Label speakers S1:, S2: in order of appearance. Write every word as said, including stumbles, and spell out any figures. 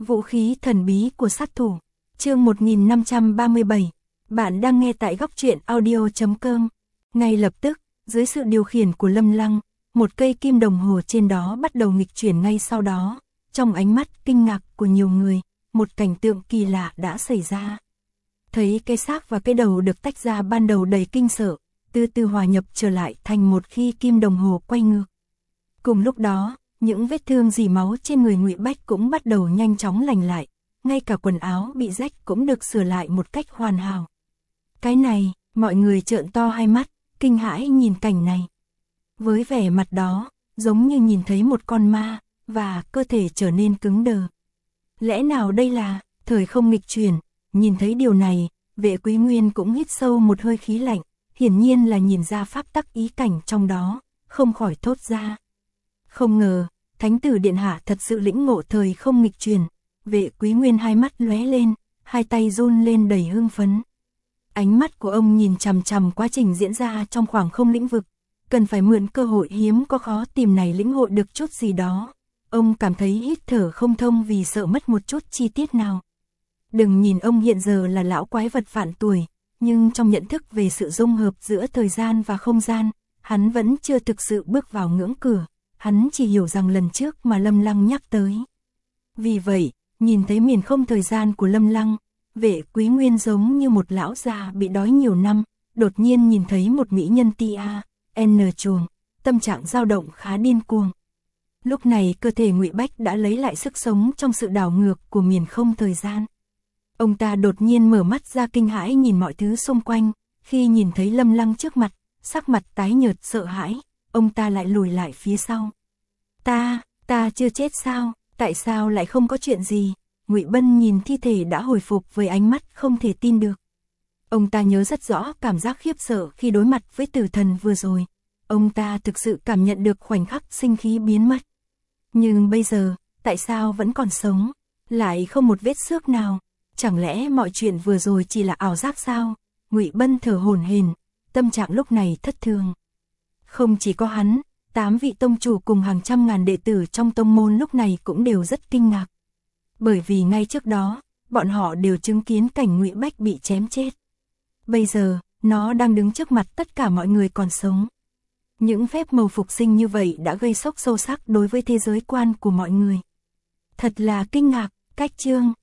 S1: Vũ khí thần bí của sát thủ. Chương một nghìn năm trăm ba mươi bảy. Bạn đang nghe tại góc truyện audio chấm com. Ngay lập tức, dưới sự điều khiển của Lâm Lăng, một cây kim đồng hồ trên đó bắt đầu nghịch chuyển ngay sau đó. Trong ánh mắt kinh ngạc của nhiều người, một cảnh tượng kỳ lạ đã xảy ra. Thấy cái xác và cái đầu được tách ra ban đầu đầy kinh sợ, từ từ hòa nhập trở lại thành một khi kim đồng hồ quay ngược. Cùng lúc đó, những vết thương rỉ máu trên người Ngụy Bách cũng bắt đầu nhanh chóng lành lại, ngay cả quần áo bị rách cũng được sửa lại một cách hoàn hảo. Cái này, mọi người trợn to hai mắt, kinh hãi nhìn cảnh này. Với vẻ mặt đó, giống như nhìn thấy một con ma, và cơ thể trở nên cứng đờ. Lẽ nào đây là thời không nghịch chuyển? Nhìn thấy điều này, Vệ Quý Nguyên cũng hít sâu một hơi khí lạnh, hiển nhiên là nhìn ra pháp tắc ý cảnh trong đó, không khỏi thốt ra. Không ngờ, Thánh tử điện hạ thật sự lĩnh ngộ thời không nghịch chuyển. Vệ Quý Nguyên hai mắt lóe lên, hai tay run lên đầy hưng phấn. Ánh mắt của ông nhìn chằm chằm quá trình diễn ra trong khoảng không lĩnh vực, cần phải mượn cơ hội hiếm có khó tìm này lĩnh hội được chút gì đó. Ông cảm thấy hít thở không thông vì sợ mất một chút chi tiết nào. Đừng nhìn ông hiện giờ là lão quái vật vạn tuổi, nhưng trong nhận thức về sự dung hợp giữa thời gian và không gian, hắn vẫn chưa thực sự bước vào ngưỡng cửa, hắn chỉ hiểu rằng lần trước mà Lâm Lăng nhắc tới. Vì vậy, nhìn thấy miền không thời gian của Lâm Lăng, Vệ Quý Nguyên giống như một lão già bị đói nhiều năm, đột nhiên nhìn thấy một mỹ nhân tia, N chuồng, tâm trạng dao động khá điên cuồng. Lúc này cơ thể Ngụy Bách đã lấy lại sức sống trong sự đảo ngược của miền không thời gian. Ông ta đột nhiên mở mắt ra kinh hãi nhìn mọi thứ xung quanh, khi nhìn thấy Lâm Lăng trước mặt, sắc mặt tái nhợt sợ hãi, ông ta lại lùi lại phía sau. Ta, ta chưa chết sao, tại sao lại không có chuyện gì? Ngụy Bân nhìn thi thể đã hồi phục với ánh mắt không thể tin được. Ông ta nhớ rất rõ cảm giác khiếp sợ khi đối mặt với tử thần vừa rồi. Ông ta thực sự cảm nhận được khoảnh khắc sinh khí biến mất. Nhưng bây giờ, tại sao vẫn còn sống, lại không một vết xước nào? Chẳng lẽ mọi chuyện vừa rồi chỉ là ảo giác sao? Ngụy Bân thở hổn hển, tâm trạng lúc này thất thường. Không chỉ có hắn, tám vị tông chủ cùng hàng trăm ngàn đệ tử trong tông môn lúc này cũng đều rất kinh ngạc. Bởi vì ngay trước đó, bọn họ đều chứng kiến cảnh Ngụy Bách bị chém chết. Bây giờ, nó đang đứng trước mặt tất cả mọi người còn sống. Những phép màu phục sinh như vậy đã gây sốc sâu sắc đối với thế giới quan của mọi người. Thật là kinh ngạc, cách chương.